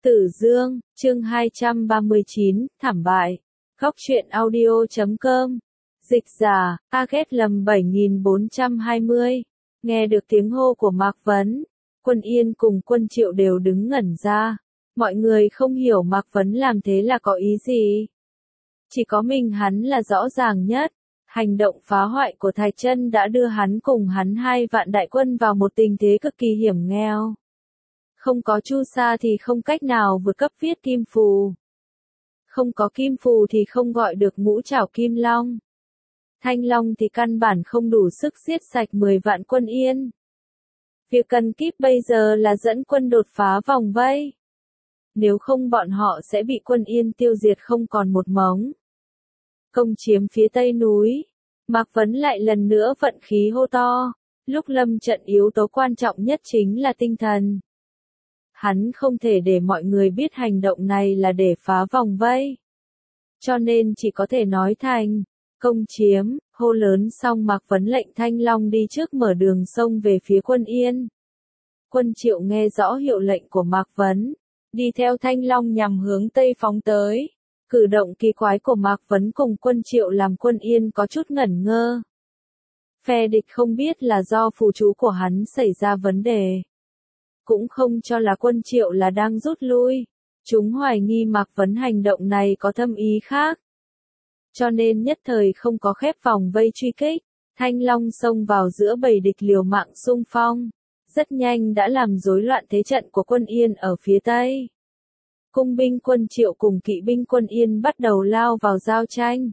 Tử Dương, chương 239, thảm bại. Góc truyện audio.com. Dịch giả, Aget lầm 7420. Nghe được tiếng hô của Mạc Vấn, Quân Yên cùng Quân Triệu đều đứng ngẩn ra. Mọi người không hiểu Mạc Vấn làm thế là có ý gì. Chỉ có mình hắn là rõ ràng nhất. Hành động phá hoại của Thạch Chân đã đưa hắn cùng hắn 2 vạn đại quân vào một tình thế cực kỳ hiểm nghèo. Không có Chu Sa thì không cách nào vượt cấp viết kim phù. Không có kim phù thì không gọi được ngũ trảo kim long. Thanh long thì căn bản không đủ sức giết sạch 10 vạn quân Yên. Việc cần kíp bây giờ là dẫn quân đột phá vòng vây. Nếu không bọn họ sẽ bị quân Yên tiêu diệt không còn một mống. Công chiếm phía tây núi. Mạc Vấn lại lần nữa vận khí hô to. Lúc lâm trận yếu tố quan trọng nhất chính là tinh thần. Hắn không thể để mọi người biết hành động này là để phá vòng vây. Cho nên chỉ có thể nói thành, công chiếm, hô lớn xong Mạc Vấn lệnh Thanh Long đi trước mở đường sông về phía quân Yên. Quân Triệu nghe rõ hiệu lệnh của Mạc Vấn, đi theo Thanh Long nhằm hướng Tây phóng tới. Cử động kỳ quái của Mạc Vấn cùng Quân Triệu làm quân Yên có chút ngẩn ngơ. Phe địch không biết là do phù chú của hắn xảy ra vấn đề. Cũng không cho là Quân Triệu là đang rút lui. Chúng hoài nghi Mạc Vấn hành động này có thâm ý khác. Cho nên nhất thời không có khép vòng vây truy kích. Thanh Long xông vào giữa bầy địch liều mạng xung phong. Rất nhanh đã làm rối loạn thế trận của quân Yên ở phía Tây. Cung binh Quân Triệu cùng kỵ binh quân Yên bắt đầu lao vào giao tranh.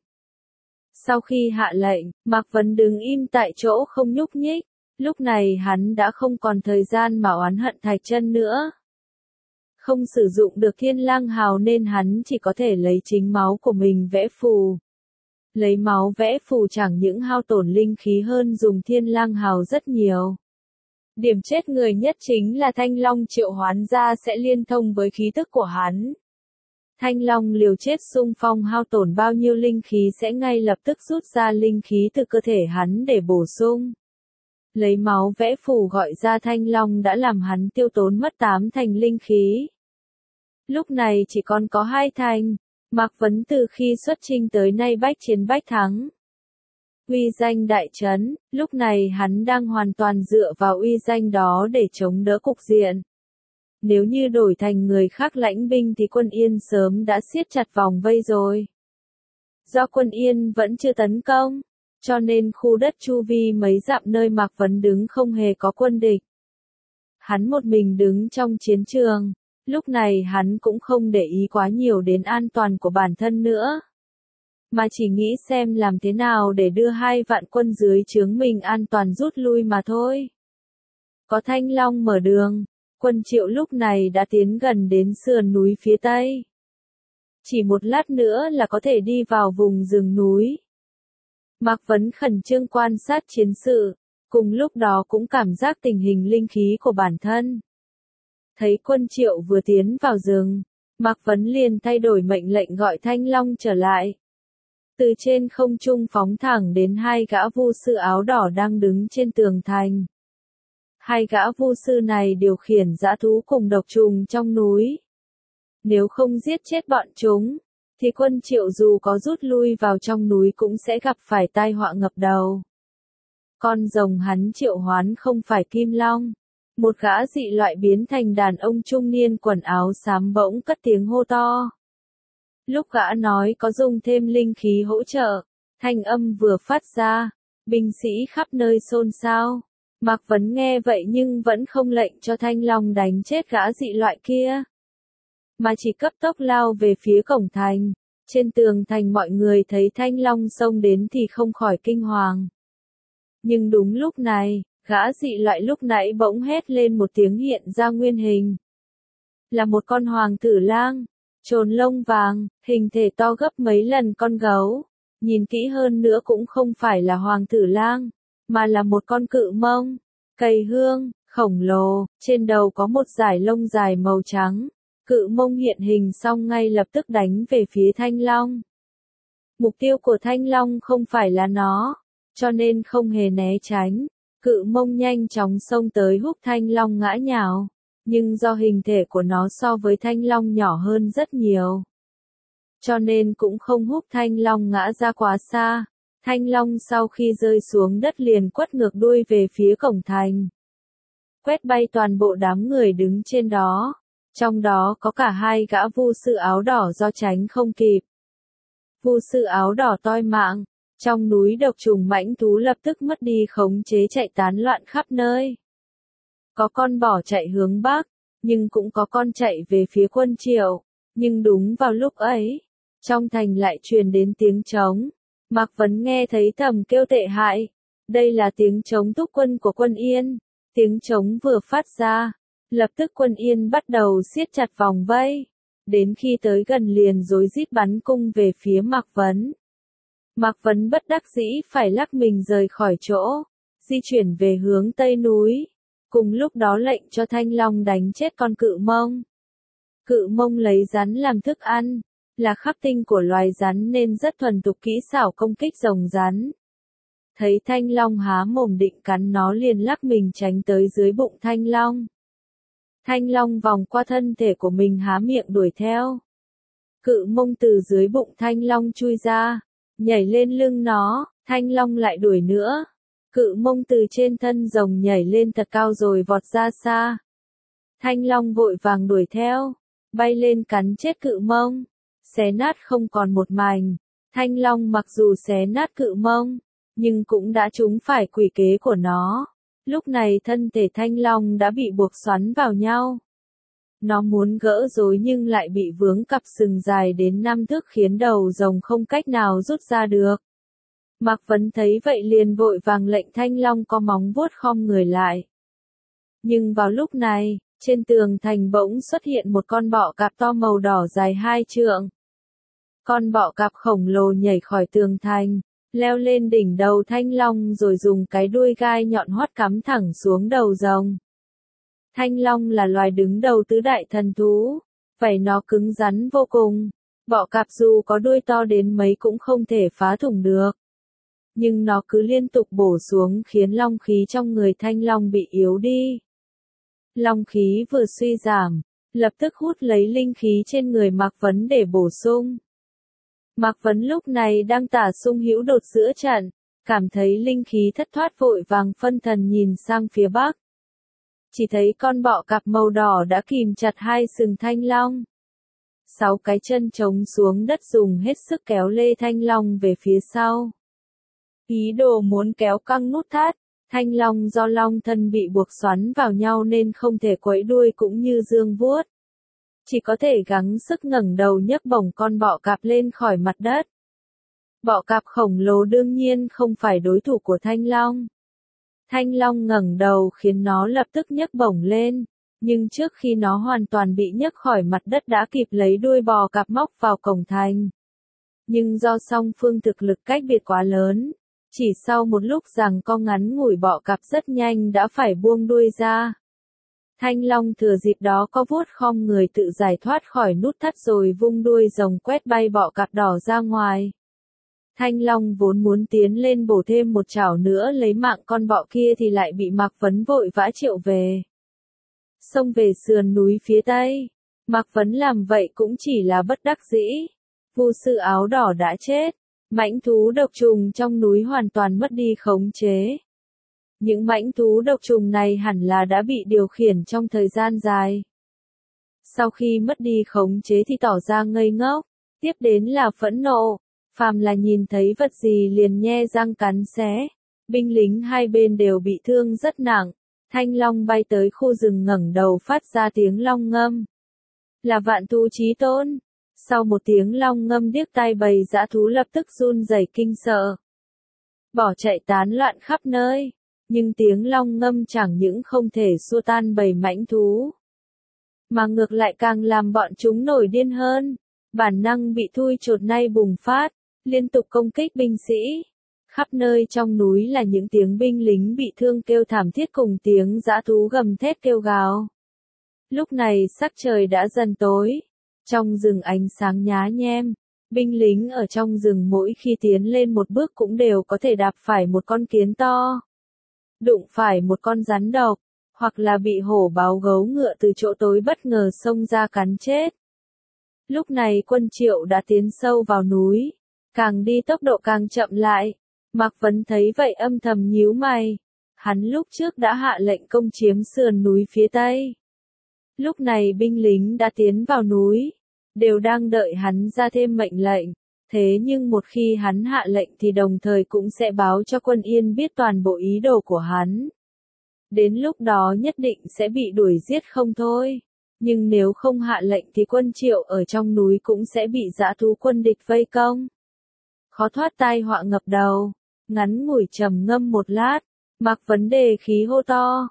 Sau khi hạ lệnh, Mạc Vấn đứng im tại chỗ không nhúc nhích. Lúc này hắn đã không còn thời gian mà oán hận Thạch Chân nữa. Không sử dụng được Thiên Lang Hào nên hắn chỉ có thể lấy chính máu của mình vẽ phù. Lấy máu vẽ phù chẳng những hao tổn linh khí hơn dùng Thiên Lang Hào rất nhiều. Điểm chết người nhất chính là Thanh Long triệu hoán ra sẽ liên thông với khí tức của hắn. Thanh Long liều chết xung phong hao tổn bao nhiêu linh khí sẽ ngay lập tức rút ra linh khí từ cơ thể hắn để bổ sung. Lấy máu vẽ phù gọi ra Thanh Long đã làm hắn tiêu tốn mất 8 thành linh khí. Lúc này chỉ còn có 2 thành. Mạc Vấn từ khi xuất chinh tới nay bách chiến bách thắng. Uy danh đại trấn, lúc này hắn đang hoàn toàn dựa vào uy danh đó để chống đỡ cục diện. Nếu như đổi thành người khác lãnh binh thì quân Yên sớm đã siết chặt vòng vây rồi. Do quân Yên vẫn chưa tấn công, cho nên khu đất chu vi mấy dặm nơi Mạc Vấn đứng không hề có quân địch. Hắn một mình đứng trong chiến trường, lúc này hắn cũng không để ý quá nhiều đến an toàn của bản thân nữa. Mà chỉ nghĩ xem làm thế nào để đưa 2 vạn quân dưới trướng mình an toàn rút lui mà thôi. Có Thanh Long mở đường, Quân Triệu lúc này đã tiến gần đến sườn núi phía Tây. Chỉ một lát nữa là có thể đi vào vùng rừng núi. Mạc Vấn khẩn trương quan sát chiến sự, cùng lúc đó cũng cảm giác tình hình linh khí của bản thân. Thấy Quân Triệu vừa tiến vào rừng, Mạc Vấn liền thay đổi mệnh lệnh gọi Thanh Long trở lại. Từ trên không trung phóng thẳng đến 2 gã vu sư áo đỏ đang đứng trên tường thành. 2 gã vu sư này điều khiển dã thú cùng độc trùng trong núi. Nếu không giết chết bọn chúng, thì Quân Triệu dù có rút lui vào trong núi cũng sẽ gặp phải tai họa ngập đầu. Con rồng hắn triệu hoán không phải Kim Long. Một gã dị loại biến thành đàn ông trung niên quần áo xám bỗng cất tiếng hô to. Lúc gã nói có dùng thêm linh khí hỗ trợ, thanh âm vừa phát ra, binh sĩ khắp nơi xôn xao. Mạc Vấn nghe vậy nhưng vẫn không lệnh cho Thanh Long đánh chết gã dị loại kia, mà chỉ cấp tốc lao về phía cổng thành. Trên tường thành mọi người thấy Thanh Long xông đến thì không khỏi kinh hoàng. Nhưng đúng lúc này, gã dị loại lúc nãy bỗng hét lên một tiếng hiện ra nguyên hình. Là một con hoàng tử lang, trồn lông vàng, hình thể to gấp mấy lần con gấu. Nhìn kỹ hơn nữa cũng không phải là hoàng tử lang, mà là một con cự mông, cây hương, khổng lồ, trên đầu có một dải lông dài màu trắng. Cự mông hiện hình xong ngay lập tức đánh về phía Thanh Long. Mục tiêu của Thanh Long không phải là nó, cho nên không hề né tránh. Cự mông nhanh chóng xông tới húc Thanh Long ngã nhào. nhưng do hình thể của nó so với thanh long nhỏ hơn rất nhiều, cho nên cũng không húc thanh long ngã ra quá xa. Thanh long sau khi rơi xuống đất liền quất ngược đuôi về phía cổng thành, quét bay toàn bộ đám người đứng trên đó, trong đó có cả hai gã vu sư áo đỏ do tránh không kịp. Vu sư áo đỏ toi mạng, trong núi độc trùng mãnh thú lập tức mất đi khống chế chạy tán loạn khắp nơi. Có con bỏ chạy hướng bắc, nhưng cũng có con chạy về phía quân Triệu, nhưng đúng vào lúc ấy, trong thành lại truyền đến tiếng trống. Mạc Vấn nghe thấy thầm kêu tệ hại, đây là tiếng trống thúc quân của quân Yên. Tiếng trống vừa phát ra, lập tức quân Yên bắt đầu siết chặt vòng vây, đến khi tới gần liền rối rít bắn cung về phía Mạc Vấn. Mạc Vấn bất đắc dĩ phải lắc mình rời khỏi chỗ, di chuyển về hướng tây núi, cùng lúc đó lệnh cho Thanh Long đánh chết con cự mông. Cự mông lấy rắn làm thức ăn, là khắc tinh của loài rắn nên rất thuần thục kỹ xảo công kích rồng rắn. Thấy Thanh Long há mồm định cắn nó liền lắc mình tránh tới dưới bụng Thanh Long. Thanh Long vòng qua thân thể của mình há miệng đuổi theo. Cự mông từ dưới bụng Thanh Long chui ra, nhảy lên lưng nó, Thanh Long lại đuổi nữa. Cự mông từ trên thân rồng nhảy lên thật cao rồi vọt ra xa. Thanh Long vội vàng đuổi theo, bay lên cắn chết cự mông, xé nát không còn một mảnh. Thanh Long mặc dù xé nát cự mông, nhưng cũng đã trúng phải quỷ kế của nó. Lúc này thân thể Thanh Long đã bị buộc xoắn vào nhau. Nó muốn gỡ rối nhưng lại bị vướng cặp sừng dài đến 5 thước khiến đầu rồng không cách nào rút ra được. Mạc Vấn thấy vậy liền vội vàng lệnh Thanh Long có móng vuốt khom người lại. Nhưng vào lúc này, trên tường thành bỗng xuất hiện một con bọ cạp to màu đỏ dài 2 trượng. Con bọ cạp khổng lồ nhảy khỏi tường thành, leo lên đỉnh đầu Thanh Long rồi dùng cái đuôi gai nhọn hoắt cắm thẳng xuống đầu rồng. Thanh Long là loài đứng đầu tứ đại thần thú, vảy nó cứng rắn vô cùng, bọ cạp dù có đuôi to đến mấy cũng không thể phá thủng được. Nhưng nó cứ liên tục bổ xuống khiến long khí trong người Thanh Long bị yếu đi. Long khí vừa suy giảm, lập tức hút lấy linh khí trên người Mạc Vấn để bổ sung. Mạc Vấn lúc này đang tả sung hữu đột giữa trận, cảm thấy linh khí thất thoát vội vàng phân thần nhìn sang phía bắc. Chỉ thấy con bọ cạp màu đỏ đã kìm chặt hai sừng Thanh Long. 6 cái chân trống xuống đất dùng hết sức kéo lê Thanh Long về phía sau. Ý đồ muốn kéo căng nút thắt, Thanh Long do long thân bị buộc xoắn vào nhau nên không thể quẫy đuôi cũng như dương vuốt. Chỉ có thể gắng sức ngẩng đầu nhấc bổng con bọ cạp lên khỏi mặt đất. Bọ cạp khổng lồ đương nhiên không phải đối thủ của Thanh Long. Thanh Long ngẩng đầu khiến nó lập tức nhấc bổng lên, nhưng trước khi nó hoàn toàn bị nhấc khỏi mặt đất đã kịp lấy đuôi bò cạp móc vào cổng thành. Nhưng do song phương thực lực cách biệt quá lớn, chỉ sau một lúc giằng co ngắn ngủi bọ cạp rất nhanh đã phải buông đuôi ra. Thanh Long thừa dịp đó có vuốt khom người tự giải thoát khỏi nút thắt rồi vung đuôi rồng quét bay bọ cạp đỏ ra ngoài. Thanh Long vốn muốn tiến lên bổ thêm một chảo nữa lấy mạng con bọ kia thì lại bị Mạc Vấn vội vã triệu về. Xông về sườn núi phía tây, Mạc Vấn làm vậy cũng chỉ là bất đắc dĩ. Vu sư áo đỏ đã chết, mãnh thú độc trùng trong núi hoàn toàn mất đi khống chế. Những mãnh thú độc trùng này hẳn là đã bị điều khiển trong thời gian dài. Sau khi mất đi khống chế thì tỏ ra ngây ngốc, tiếp đến là phẫn nộ, phàm là nhìn thấy vật gì liền nhe răng cắn xé. Binh lính hai bên đều bị thương rất nặng. Thanh Long bay tới khu rừng ngẩng đầu phát ra tiếng long ngâm. Là Vạn Thú Chí Tôn. Sau một tiếng long ngâm điếc tai bầy dã thú lập tức run rẩy kinh sợ, bỏ chạy tán loạn khắp nơi. Nhưng tiếng long ngâm chẳng những không thể xua tan bầy mãnh thú, mà ngược lại càng làm bọn chúng nổi điên hơn. Bản năng bị thui chột nay bùng phát, liên tục công kích binh sĩ. Khắp nơi trong núi là những tiếng binh lính bị thương kêu thảm thiết cùng tiếng dã thú gầm thét kêu gào. Lúc này sắc trời đã dần tối, trong rừng ánh sáng nhá nhem. Binh lính ở trong rừng mỗi khi tiến lên một bước cũng đều có thể đạp phải một con kiến to, đụng phải một con rắn độc, hoặc là bị hổ báo gấu ngựa từ chỗ tối bất ngờ xông ra cắn chết. Lúc này quân Triệu đã tiến sâu vào núi, càng đi tốc độ càng chậm lại. Mạc Vấn thấy vậy âm thầm nhíu mày. Hắn lúc trước đã hạ lệnh công chiếm sườn núi phía tây. Lúc này binh lính đã tiến vào núi, đều đang đợi hắn ra thêm mệnh lệnh. Thế nhưng một khi hắn hạ lệnh thì đồng thời cũng sẽ báo cho quân Yên biết toàn bộ ý đồ của hắn. Đến lúc đó nhất định sẽ bị đuổi giết không thôi. Nhưng nếu không hạ lệnh thì quân Triệu ở trong núi cũng sẽ bị dã thú quân địch vây công. Khó thoát tai họa ngập đầu. Ngắn ngủi trầm ngâm một lát, Mạc Vấn đề khí hô to.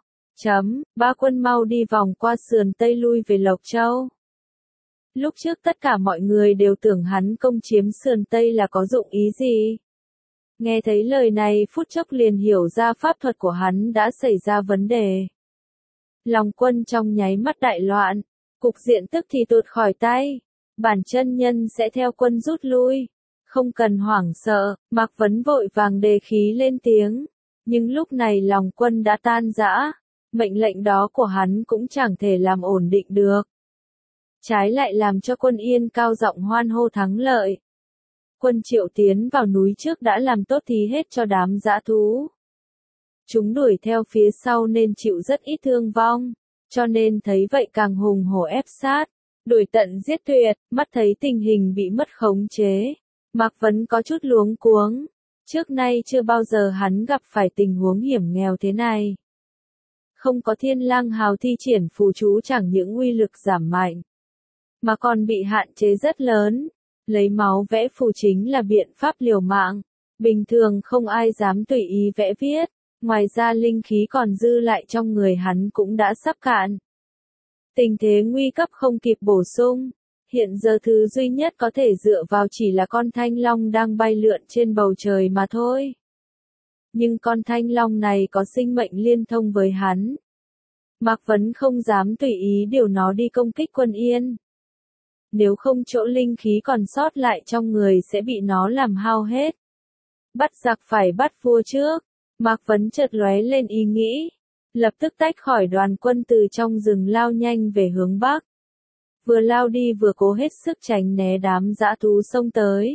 Ba quân mau đi vòng qua sườn Tây lui về Lộc Châu. Lúc trước tất cả mọi người đều tưởng hắn công chiếm sườn Tây là có dụng ý gì. Nghe thấy lời này phút chốc liền hiểu ra pháp thuật của hắn đã xảy ra vấn đề. Lòng quân trong nháy mắt đại loạn, cục diện tức thì tuột khỏi tay. Bản chân nhân sẽ theo quân rút lui. Không cần hoảng sợ, Mạc Vấn vội vàng đề khí lên tiếng. Nhưng lúc này lòng quân đã tan rã. Mệnh lệnh đó của hắn cũng chẳng thể làm ổn định được. Trái lại làm cho quân Yên cao giọng hoan hô thắng lợi. Quân Triệu tiến vào núi trước đã làm tốt thí hết cho đám dã thú. Chúng đuổi theo phía sau nên chịu rất ít thương vong, cho nên thấy vậy càng hùng hổ ép sát, đuổi tận giết tuyệt. Mắt thấy tình hình bị mất khống chế, Mạc Vấn có chút luống cuống. Trước nay chưa bao giờ hắn gặp phải tình huống hiểm nghèo thế này. Không có Thiên Lang Hào thi triển phù chú chẳng những uy lực giảm mạnh, mà còn bị hạn chế rất lớn. Lấy máu vẽ phù chính là biện pháp liều mạng. Bình thường không ai dám tùy ý vẽ viết. Ngoài ra linh khí còn dư lại trong người hắn cũng đã sắp cạn. Tình thế nguy cấp không kịp bổ sung. Hiện giờ thứ duy nhất có thể dựa vào chỉ là con thanh long đang bay lượn trên bầu trời mà thôi. Nhưng con thanh long này có sinh mệnh liên thông với hắn. Mạc Vấn không dám tùy ý điều nó đi công kích quân Yên. Nếu không chỗ linh khí còn sót lại trong người sẽ bị nó làm hao hết. Bắt giặc phải bắt vua trước. Mạc Vấn chợt lóe lên ý nghĩ. Lập tức tách khỏi đoàn quân từ trong rừng lao nhanh về hướng Bắc. Vừa lao đi vừa cố hết sức tránh né đám dã thú xông tới.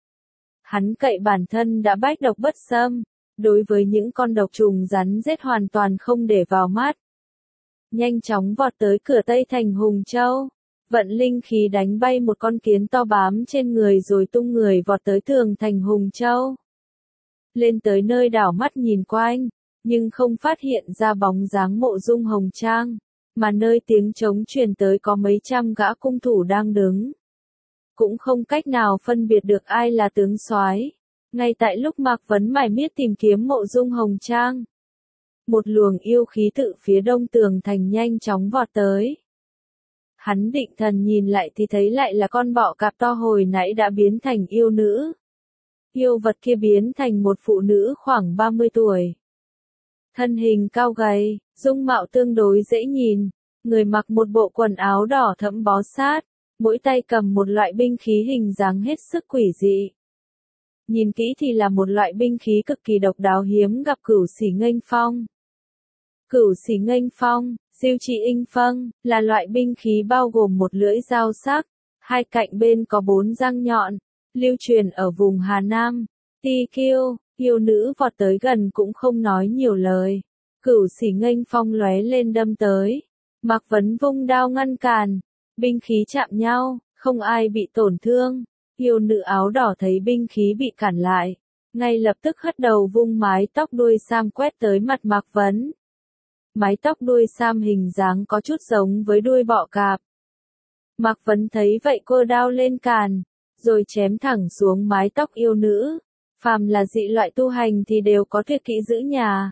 Hắn cậy bản thân đã bách độc bất xâm. Đối với những con độc trùng rắn rết hoàn toàn không để vào mắt. Nhanh chóng vọt tới cửa Tây thành Hùng Châu. Vận linh khí đánh bay một con kiến to bám trên người rồi tung người vọt tới tường thành Hùng Châu. Lên tới nơi đảo mắt nhìn quanh, nhưng không phát hiện ra bóng dáng Mộ Dung Hồng Trang, mà nơi tiếng trống truyền tới có mấy trăm gã cung thủ đang đứng. Cũng không cách nào phân biệt được ai là tướng soái. Ngay tại lúc Mạc Vấn mải miết tìm kiếm Mộ Dung Hồng Trang, một luồng yêu khí tự phía đông tường thành nhanh chóng vọt tới. Hắn định thần nhìn lại thì thấy lại là con bọ cạp to hồi nãy đã biến thành yêu nữ. Yêu vật kia biến thành một phụ nữ khoảng 30 tuổi. Thân hình cao gầy, dung mạo tương đối dễ nhìn, người mặc một bộ quần áo đỏ thẫm bó sát, mỗi tay cầm một loại binh khí hình dáng hết sức quỷ dị. Nhìn kỹ thì là một loại binh khí cực kỳ độc đáo hiếm gặp Cửu Xỉ Nghênh Phong. Cửu Xỉ Nghênh Phong, Diêu Trì Inh Phân, là loại binh khí bao gồm một lưỡi dao sắc, hai cạnh bên có 4 răng nhọn, lưu truyền ở vùng Hà Nam. Ti Kiêu, yêu nữ vọt tới gần cũng không nói nhiều lời. Cửu Xỉ Nghênh Phong lóe lên đâm tới. Mạc Vấn vung đao ngăn cản, binh khí chạm nhau, không ai bị tổn thương. Yêu nữ áo đỏ thấy binh khí bị cản lại, ngay lập tức hất đầu vung mái tóc đuôi sam quét tới mặt Mạc Vấn. Mái tóc đuôi sam hình dáng có chút giống với đuôi bọ cạp. Mạc Vấn thấy vậy cô đao lên càn, rồi chém thẳng xuống mái tóc yêu nữ. Phàm là dị loại tu hành thì đều có tuyệt kỹ giữ nhà.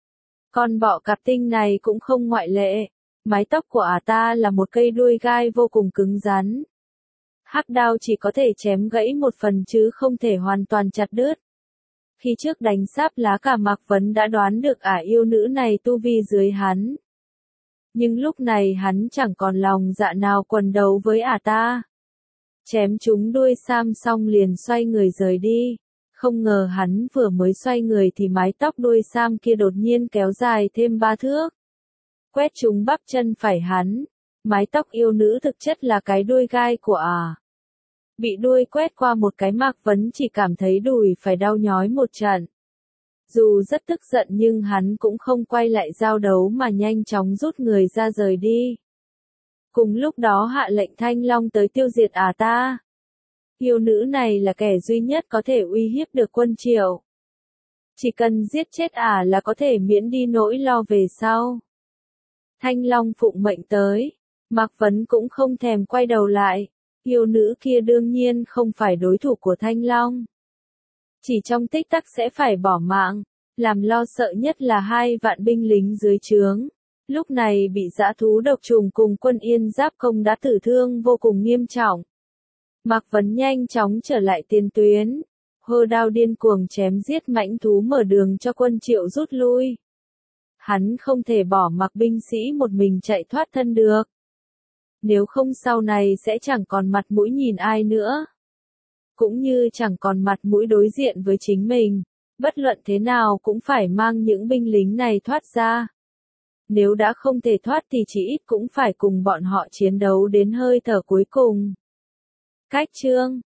Con bọ cạp tinh này cũng không ngoại lệ. Mái tóc của ả ta là một cây đuôi gai vô cùng cứng rắn. Hắc đao chỉ có thể chém gãy một phần chứ không thể hoàn toàn chặt đứt. Khi trước đánh sáp lá cà Mạc Vấn đã đoán được ả yêu nữ này tu vi dưới hắn. Nhưng lúc này hắn chẳng còn lòng dạ nào quần đấu với ả ta. Chém chúng đuôi sam xong liền xoay người rời đi. Không ngờ hắn vừa mới xoay người thì mái tóc đuôi sam kia đột nhiên kéo dài thêm 3 thước. quét trúng bắp chân phải hắn. Mái tóc yêu nữ thực chất là cái đuôi gai của Bị đuôi quét qua một cái Mạc Vấn chỉ cảm thấy đùi phải đau nhói một trận. Dù rất tức giận nhưng hắn cũng không quay lại giao đấu mà nhanh chóng rút người ra rời đi. Cùng lúc đó hạ lệnh Thanh Long tới tiêu diệt ta. Yêu nữ này là kẻ duy nhất có thể uy hiếp được quân Triệu. Chỉ cần giết chết là có thể miễn đi nỗi lo về sau. Thanh Long phụng mệnh tới. Mạc Vấn cũng không thèm quay đầu lại. Yêu nữ kia đương nhiên không phải đối thủ của Thanh Long. Chỉ trong tích tắc sẽ phải bỏ mạng. Làm lo sợ nhất là 2 vạn binh lính dưới trướng. Lúc này bị dã thú độc trùng cùng quân Yên Giáp Công đã tử thương vô cùng nghiêm trọng. Mạc Vấn nhanh chóng trở lại tiền tuyến. Hơ đao điên cuồng chém giết mãnh thú mở đường cho quân Triệu rút lui. Hắn không thể bỏ mặc binh sĩ một mình chạy thoát thân được. Nếu không sau này sẽ chẳng còn mặt mũi nhìn ai nữa. Cũng như chẳng còn mặt mũi đối diện với chính mình. Bất luận thế nào cũng phải mang những binh lính này thoát ra. Nếu đã không thể thoát thì chỉ ít cũng phải cùng bọn họ chiến đấu đến hơi thở cuối cùng. Cách chương